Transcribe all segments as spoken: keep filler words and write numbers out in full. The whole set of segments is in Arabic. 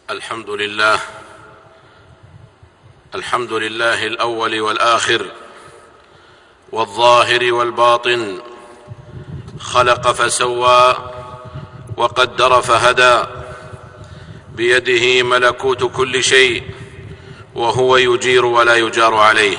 الحمد لله الحمد لله الأول والآخر والظاهر والباطن، خلق فسوى وقدر فهدى، بيده ملكوت كل شيء وهو يجير ولا يجار عليه.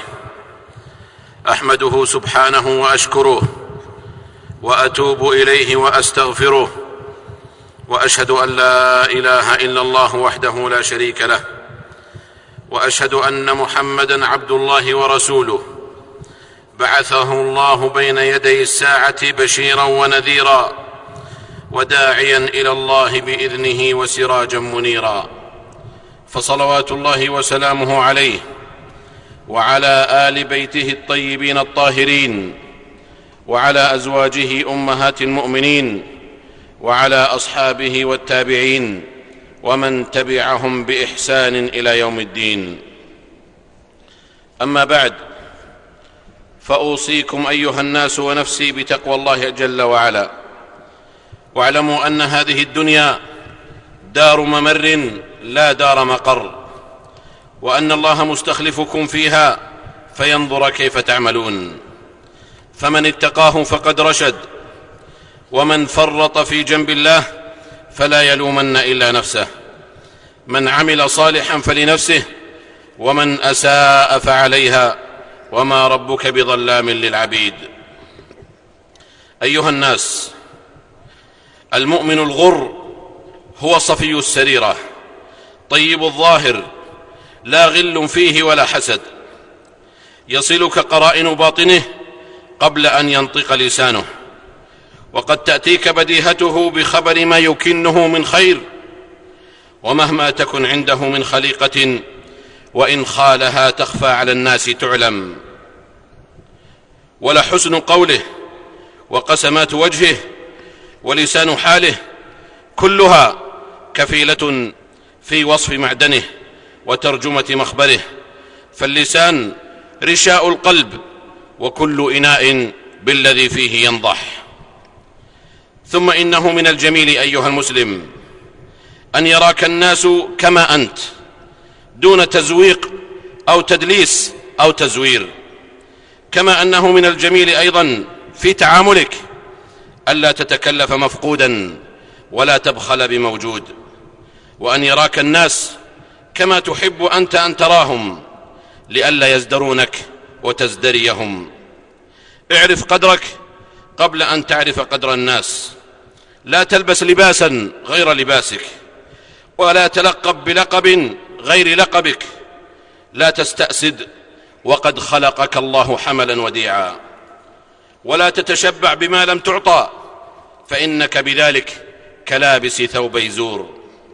أحمده سبحانه وأشكره وأتوب إليه وأستغفره، وأشهد أن لا إله إلا الله وحده لا شريك له، وأشهد أن محمدًا عبد الله ورسوله، بعثه الله بين يدي الساعة بشيرا ونذيرا وداعيا إلى الله بإذنه وسراجا منيرا، فصلوات الله وسلامه عليه وعلى آل بيته الطيبين الطاهرين، وعلى أزواجه أمهات المؤمنين، وعلى أصحابه والتابعين ومن تبعهم بإحسان إلى يوم الدين. أما بعد، فأوصيكم أيها الناس ونفسي بتقوى الله جل وعلا، واعلموا أن هذه الدنيا دار ممر لا دار مقر، وأن الله مستخلفكم فيها فينظر كيف تعملون، فمن اتقاه فقد رشد، ومن فرط في جنب الله فلا يلومن إلا نفسه، من عمل صالحا فلنفسه ومن أساء فعليها، وما ربك بظلام للعبيد. أيها الناس، المؤمن الغر هو صفي السريرة طيب الظاهر، لا غل فيه ولا حسد، يصلك قرائن باطنه قبل أن ينطق لسانه، وقد تأتيك بديهته بخبر ما يكنه من خير، ومهما تكن عنده من خليقة وإن خالها تخفى على الناس تعلم. ولحسن قوله وقسمات وجهه ولسان حاله كلها كفيلة في وصف معدنه وترجمة مخبره، فاللسان رشاء القلب، وكل إناء بالذي فيه ينضح. ثم إنه من الجميل أيها المسلم أن يراك الناس كما أنت، دون تزويق أو تدليس أو تزوير، كما أنه من الجميل أيضا في تعاملك ألا تتكلف مفقودا ولا تبخل بموجود، وأن يراك الناس كما تحب أنت أن تراهم، لئلا يزدرونك وتزدريهم. اعرف قدرك قبل أن تعرف قدر الناس، لا تلبس لباسا غير لباسك، ولا تلقب بلقب غير لقبك، لا تستأسد وقد خلقك الله حملا وديعا، ولا تتشبع بما لم تعطى، فإنك بذلك كلابس ثوبي زور.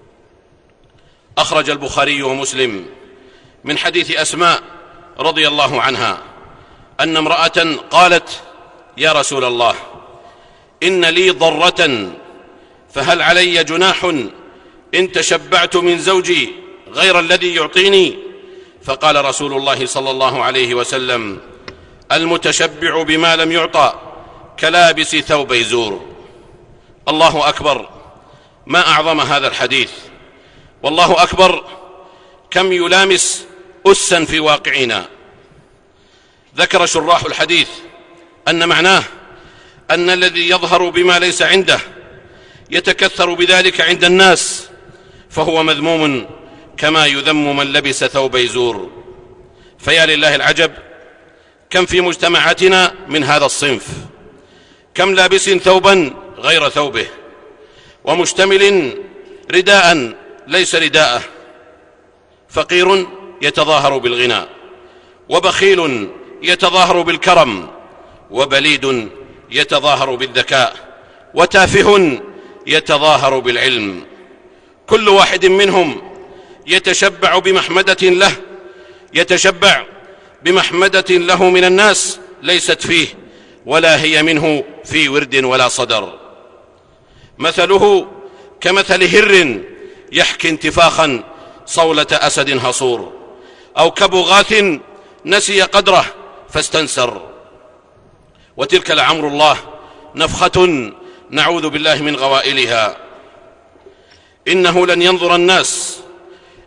أخرج البخاري ومسلم من حديث أسماء رضي الله عنها أن امرأة قالت: يا رسول الله، إن لي ضرة، فهل علي جناح إن تشبعت من زوجي غير الذي يعطيني؟ فقال رسول الله صلى الله عليه وسلم: المتشبع بما لم يعطى كلابس ثوبي زور. الله أكبر، ما أعظم هذا الحديث، والله أكبر كم يلامس أسا في واقعنا. ذكر شراح الحديث أن معناه أن الذي يظهر بما ليس عنده يتكثر بذلك عند الناس فهو مذموم، كما يذم من لبس ثوبي زور. فيا لله العجب، كم في مجتمعاتنا من هذا الصنف، كم لابس ثوبا غير ثوبه، ومشتمل رداء ليس رداءه، فقير يتظاهر بالغنى، وبخيل يتظاهر بالكرم، وبليد يتظاهر بالذكاء، وتافه يتظاهر بالعلم. كل واحد منهم يتشبع بمحمدة له يتشبع بمحمدة له من الناس ليست فيه ولا هي منه في ورد ولا صدر. مثله كمثل هر يحكي انتفاخا صولة أسد هصور، أو كبغاث نسي قدره فاستنسر. وتلك لعمر الله نفخة نعوذ بالله من غوائلها. إنه لن ينظر الناس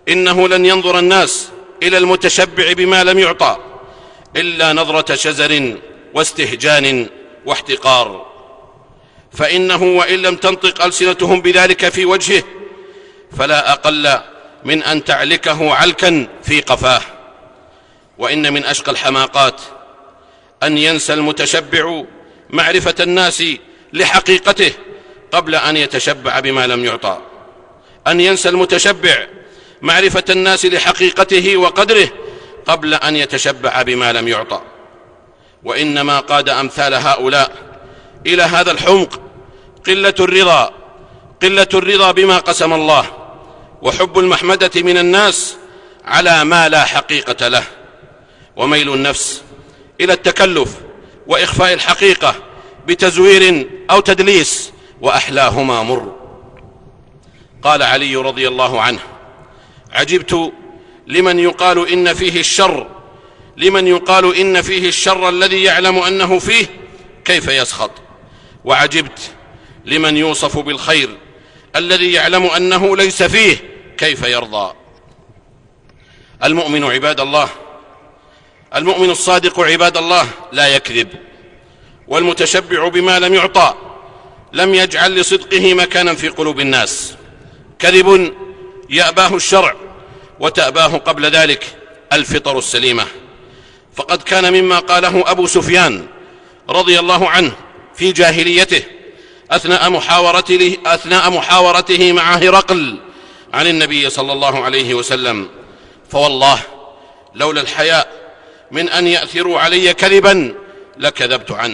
إنه لن ينظر الناس إلى المتشبع بما لم يعطى إلا نظرة شزر واستهجان واحتقار، فإنه وإن لم تنطق ألسنتهم بذلك في وجهه فلا أقل من أن تعلكه علكا في قفاه. وإن من أشقى الحماقات أن ينسى المتشبع معرفة الناس لحقيقته قبل أن يتشبع بما لم يعطى، أن ينسى المتشبع معرفة الناس لحقيقته وقدره قبل أن يتشبع بما لم يعطى. وإنما قاد أمثال هؤلاء إلى هذا الحمق قلة الرضا قلة الرضا بما قسم الله، وحب المحمدة من الناس على ما لا حقيقة له، وميل النفس إلى التكلف وإخفاء الحقيقة بتزوير أو تدليس، وأحلاهما مر. قال علي رضي الله عنه: عجبت لمن يقال إن فيه الشر لمن يقال إن فيه الشر الذي يعلم أنه فيه كيف يسخط، وعجبت لمن يوصف بالخير الذي يعلم أنه ليس فيه كيف يرضى. المؤمن عباد الله المؤمن الصادق عباد الله لا يكذب، والمتشبع بما لم يعطى لم يجعل لصدقه مكانا في قلوب الناس. كذب يأباه الشرع وتأباه قبل ذلك الفطر السليمة، فقد كان مما قاله أبو سفيان رضي الله عنه في جاهليته أثناء محاورته, أثناء محاورته مع هرقل عن النبي صلى الله عليه وسلم: فوالله لولا الحياء من أن يأثروا علي كذبا لكذبت عنه.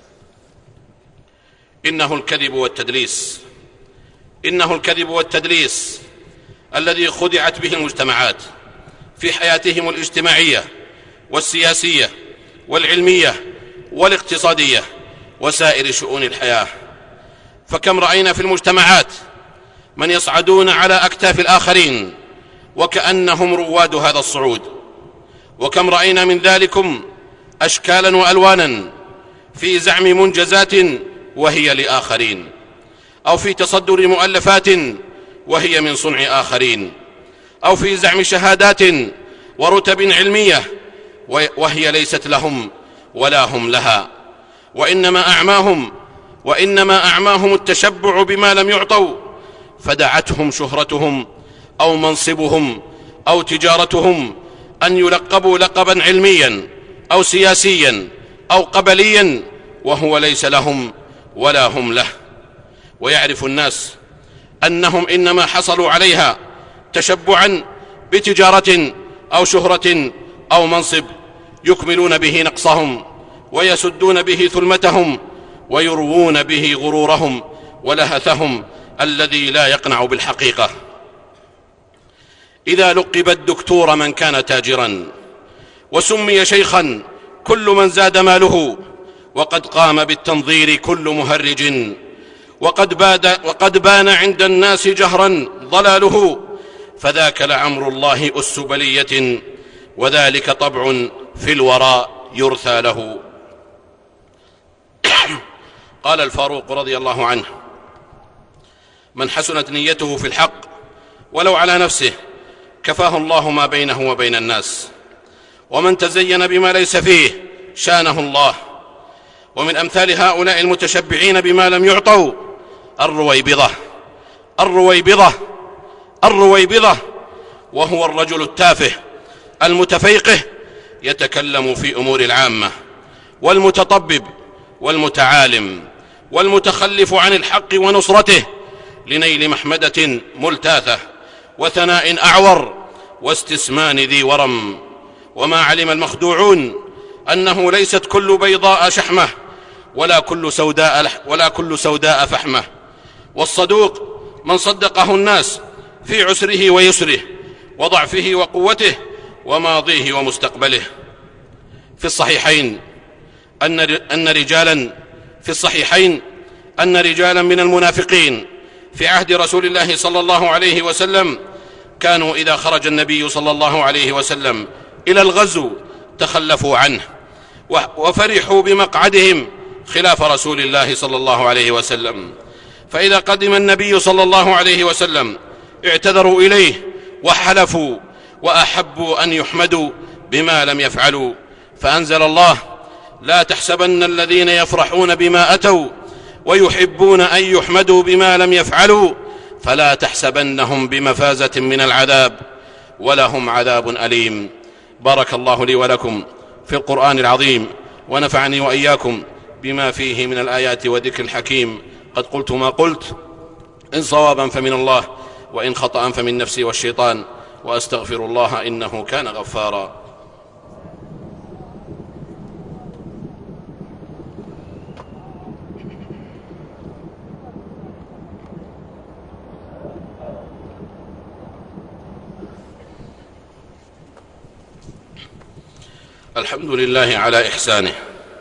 إنه الكذب والتدليس إنه الكذب والتدليس الذي خدعت به المجتمعات في حياتهم الاجتماعية والسياسية والعلمية والاقتصادية وسائر شؤون الحياة. فكم رأينا في المجتمعات من يصعدون على أكتاف الآخرين وكأنهم رواد هذا الصعود، وكم رأينا من ذلكم أشكالا وألوانا في زعم منجزات وهي لآخرين، أو في تصدر مؤلفات وهي من صنع آخرين، أو في زعم شهادات ورتب علمية وهي ليست لهم ولا هم لها. وإنما أعماهم وإنما أعماهم التشبع بما لم يعطوا، فدعتهم شهرتهم أو منصبهم أو تجارتهم أن يلقبوا لقبا علميا أو سياسيا أو قبليا وهو ليس لهم ولا هم له. ويعرف الناس أنهم إنما حصلوا عليها تشبعا بتجارة أو شهرة أو منصب يكملون به نقصهم ويسدون به ثلمتهم ويروون به غرورهم ولهثهم الذي لا يقنع بالحقيقة. إذا لقب الدكتور من كان تاجرا، وسمي شيخا كل من زاد ماله، وقد قام بالتنظير كل مهرج، وقد, باد وقد بان عند الناس جهرا ضلاله، فذاك لعمر الله أس بلية، وذلك طبع في الوراء يرثى له. قال الفاروق رضي الله عنه: من حسنت نيته في الحق ولو على نفسه كفاه الله ما بينه وبين الناس، ومن تزين بما ليس فيه شانه الله. ومن أمثال هؤلاء المتشبعين بما لم يعطوا الرويبضة الرويبضة الرويبضة وهو الرجل التافه المتفيقه يتكلم في أمور العامة، والمتطبب والمتعالم والمتخلف عن الحق ونصرته لنيل محمدة ملتاثة وثناء أعور واستسمان ذي ورم. وما علم المخدوعون أنه ليست كل بيضاء شحمة ولا كل سوداء, ولا كل سوداء فحمة. والصدوق من صدقه الناس في عسره ويسره وضعفه وقوته وماضيه ومستقبله. في الصحيحين أن أن رجالا في الصحيحين أن رجالا من المنافقين في عهد رسول الله صلى الله عليه وسلم كانوا إذا خرج النبي صلى الله عليه وسلم إلى الغزو تخلفوا عنه وفرحوا بمقعدهم خلاف رسول الله صلى الله عليه وسلم، فإذا قدم النبي صلى الله عليه وسلم اعتذروا إليه وحلفوا وأحبوا أن يحمدوا بما لم يفعلوا، فأنزل الله: لا تحسبن الذين يفرحون بما أتوا ويحبون أن يحمدوا بما لم يفعلوا فلا تحسبنهم بمفازة من العذاب ولهم عذاب أليم. بارك الله لي ولكم في القرآن العظيم، ونفعني وإياكم بما فيه من الآيات وذكر الحكيم. قد قلت ما قلت، إن صوابا فمن الله، وإن خطأ فمن نفسي والشيطان، وأستغفر الله إنه كان غفارا. الحمد لله على إحسانه،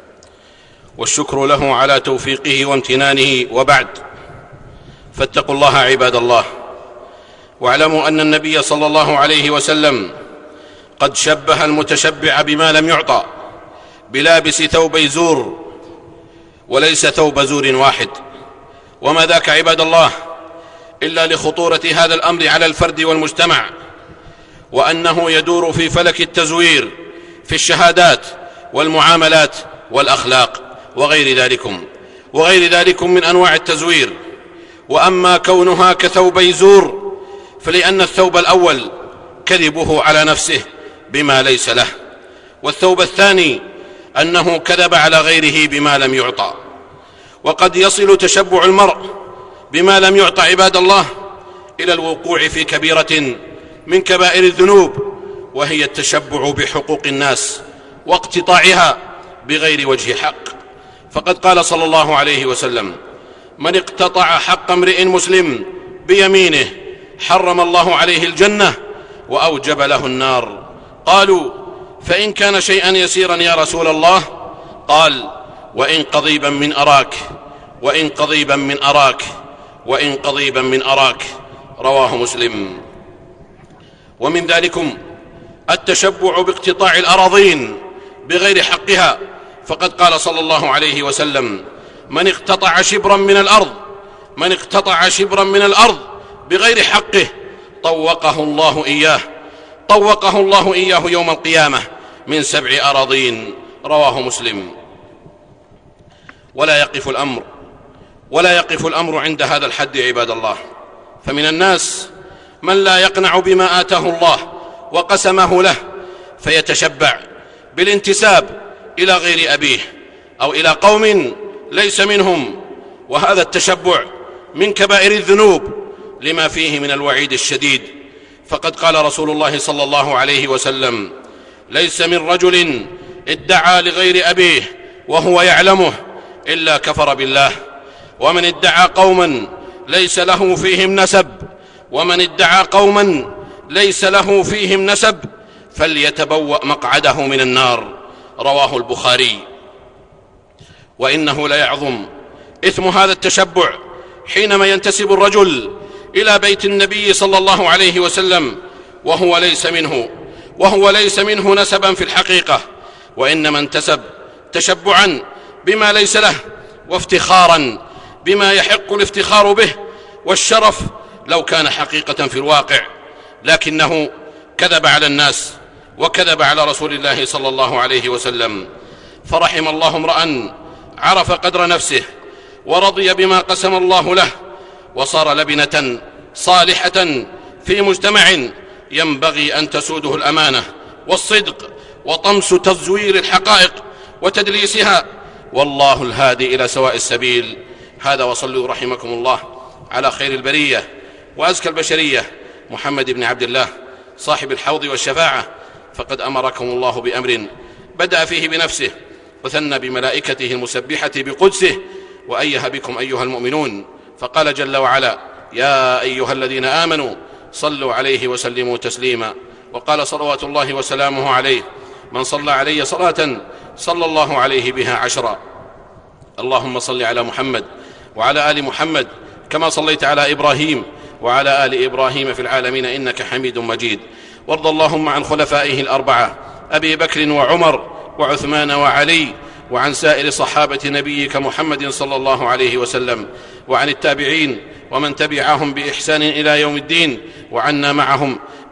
والشكر له على توفيقه وامتنانه، وبعد، فاتقوا الله عباد الله، واعلموا أن النبي صلى الله عليه وسلم قد شبه المتشبع بما لم يعطى بلابس ثوبي زور، وليس ثوب زور واحد. وما ذاك عباد الله إلا لخطورة هذا الأمر على الفرد والمجتمع، وأنه يدور في فلك التزوير في الشهادات والمعاملات والأخلاق وغير ذلكم وغير ذلكم من أنواع التزوير. وأما كونها كثوبي زور فلأن الثوب الأول كذبه على نفسه بما ليس له، والثوب الثاني أنه كذب على غيره بما لم يعطى. وقد يصل تشبع المرء بما لم يعطى عباد الله إلى الوقوع في كبيرة من كبائر الذنوب، وهي التشبع بحقوق الناس واقتطاعها بغير وجه حق. فقد قال صلى الله عليه وسلم: من اقتطع حق امرئ مسلم بيمينه حرم الله عليه الجنة وأوجب له النار. قالوا: فإن كان شيئا يسيرا يا رسول الله؟ قال: وإن قضيبا من أراك وإن قضيبا من أراك وإن قضيبا من أراك. رواه مسلم. ومن ذلكم التشبع باقتطاع الأراضين بغير حقها، فقد قال صلى الله عليه وسلم: من اقتطع شبرا من الأرض من اقتطع شبرا من الأرض بغير حقه طوقه الله إياه طوقه الله إياه يوم القيامة من سبع أراضين. رواه مسلم. ولا يقف الأمر ولا يقف الأمر عند هذا الحد عباد الله، فمن الناس من لا يقنع بما آتاه الله وقسمه له، فيتشبع بالانتساب إلى غير أبيه أو إلى قوم ليس منهم، وهذا التشبع من كبائر الذنوب لما فيه من الوعيد الشديد. فقد قال رسول الله صلى الله عليه وسلم: ليس من رجل ادعى لغير أبيه وهو يعلمه إلا كفر بالله، ومن ادعى قوما ليس له فيهم نسب ومن ادعى قوما ليس له فيهم نسب فليتبوأ مقعده من النار. رواه البخاري. وإنه ليعظم إثم هذا التشبع حينما ينتسب الرجل إلى بيت النبي صلى الله عليه وسلم وهو ليس منه وهو ليس منه نسبا في الحقيقة، وإنما انتسب تشبعا بما ليس له وافتخارا بما يحق الافتخار به والشرف لو كان حقيقة في الواقع، لكنه كذب على الناس وكذب على رسول الله صلى الله عليه وسلم. فرحم الله امرأ عرف قدر نفسه ورضي بما قسم الله له، وصار لبنة صالحة في مجتمع ينبغي أن تسوده الأمانة والصدق وطمس تزوير الحقائق وتدليسها، والله الهادي إلى سواء السبيل. هذا، وصلوا رحمكم الله على خير البرية وأزكى البشرية محمد بن عبد الله صاحب الحوض والشفاعة، فقد أمركم الله بأمر بدأ فيه بنفسه وثنى بملائكته المسبحة بقدسه وأيه بكم أيها المؤمنون، فقال جل وعلا: يا أيها الذين آمنوا صلوا عليه وسلموا تسليما. وقال صلوات الله وسلامه عليه: من صلى علي صلاة صلى الله عليه بها عشرا. اللهم صل على محمد وعلى آل محمد كما صليت على إبراهيم وعلى آل إبراهيم في العالمين إنك حميد مجيد. وارض اللهم عن خلفائه الأربعة أبي بكر وعمر وعثمان وعلي، وعن سائر صحابة نبيك محمد صلى الله عليه وسلم، وعن التابعين ومن تبعهم بإحسان إلى يوم الدين، وعنا معهم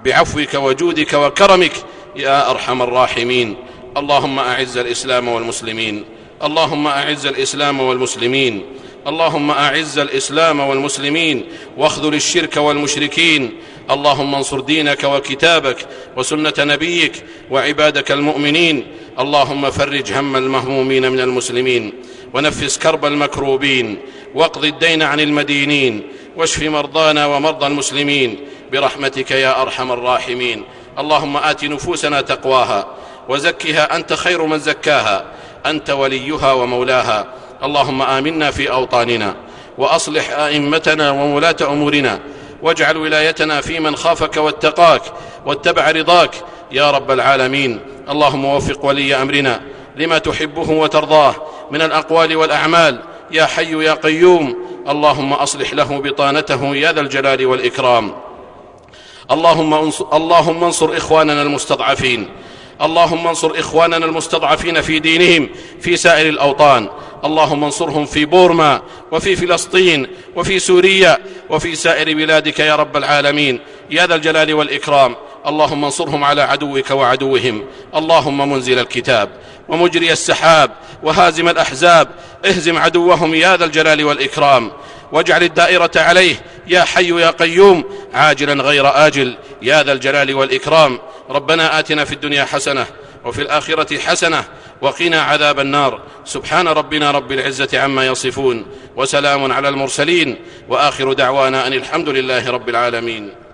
بعفوك وجودك وكرمك يا أرحم الراحمين. اللهم أعز الإسلام والمسلمين، اللهم أعز الإسلام والمسلمين، اللهم أعز الإسلام والمسلمين واخذل الشرك والمشركين. اللهم انصر دينك وكتابك وسنة نبيك وعبادك المؤمنين. اللهم فرج هم المهمومين من المسلمين، ونفس كرب المكروبين، واقض الدين عن المدينين، واشف مرضانا ومرضى المسلمين برحمتك يا أرحم الراحمين. اللهم آت نفوسنا تقواها وزكها أنت خير من زكاها، أنت وليها ومولاها. اللهم آمنا في أوطاننا، وأصلح أئمتنا وولاة أمورنا، واجعل ولايتنا في من خافك واتقاك واتبع رضاك يا رب العالمين. اللهم وفق ولي أمرنا لما تحبه وترضاه من الأقوال والأعمال يا حي يا قيوم. اللهم أصلح له بطانته يا ذا الجلال والإكرام. اللهم انصر, اللهم انصر إخواننا المستضعفين، اللهم انصر إخواننا المستضعفين في دينهم في سائر الأوطان. اللهم انصرهم في بورما وفي فلسطين وفي سوريا وفي سائر بلادك يا رب العالمين يا ذا الجلال والإكرام. اللهم انصرهم على عدوك وعدوهم. اللهم منزل الكتاب ومجري السحاب وهازم الأحزاب، اهزم عدوهم يا ذا الجلال والإكرام، واجعل الدائرة عليه يا حي يا قيوم عاجلا غير آجل يا ذا الجلال والإكرام. ربنا آتنا في الدنيا حسنة وفي الآخرة حسنة وقنا عذاب النار. سبحان ربنا رب العزة عما يصفون، وسلام على المرسلين، وآخر دعوانا أن الحمد لله رب العالمين.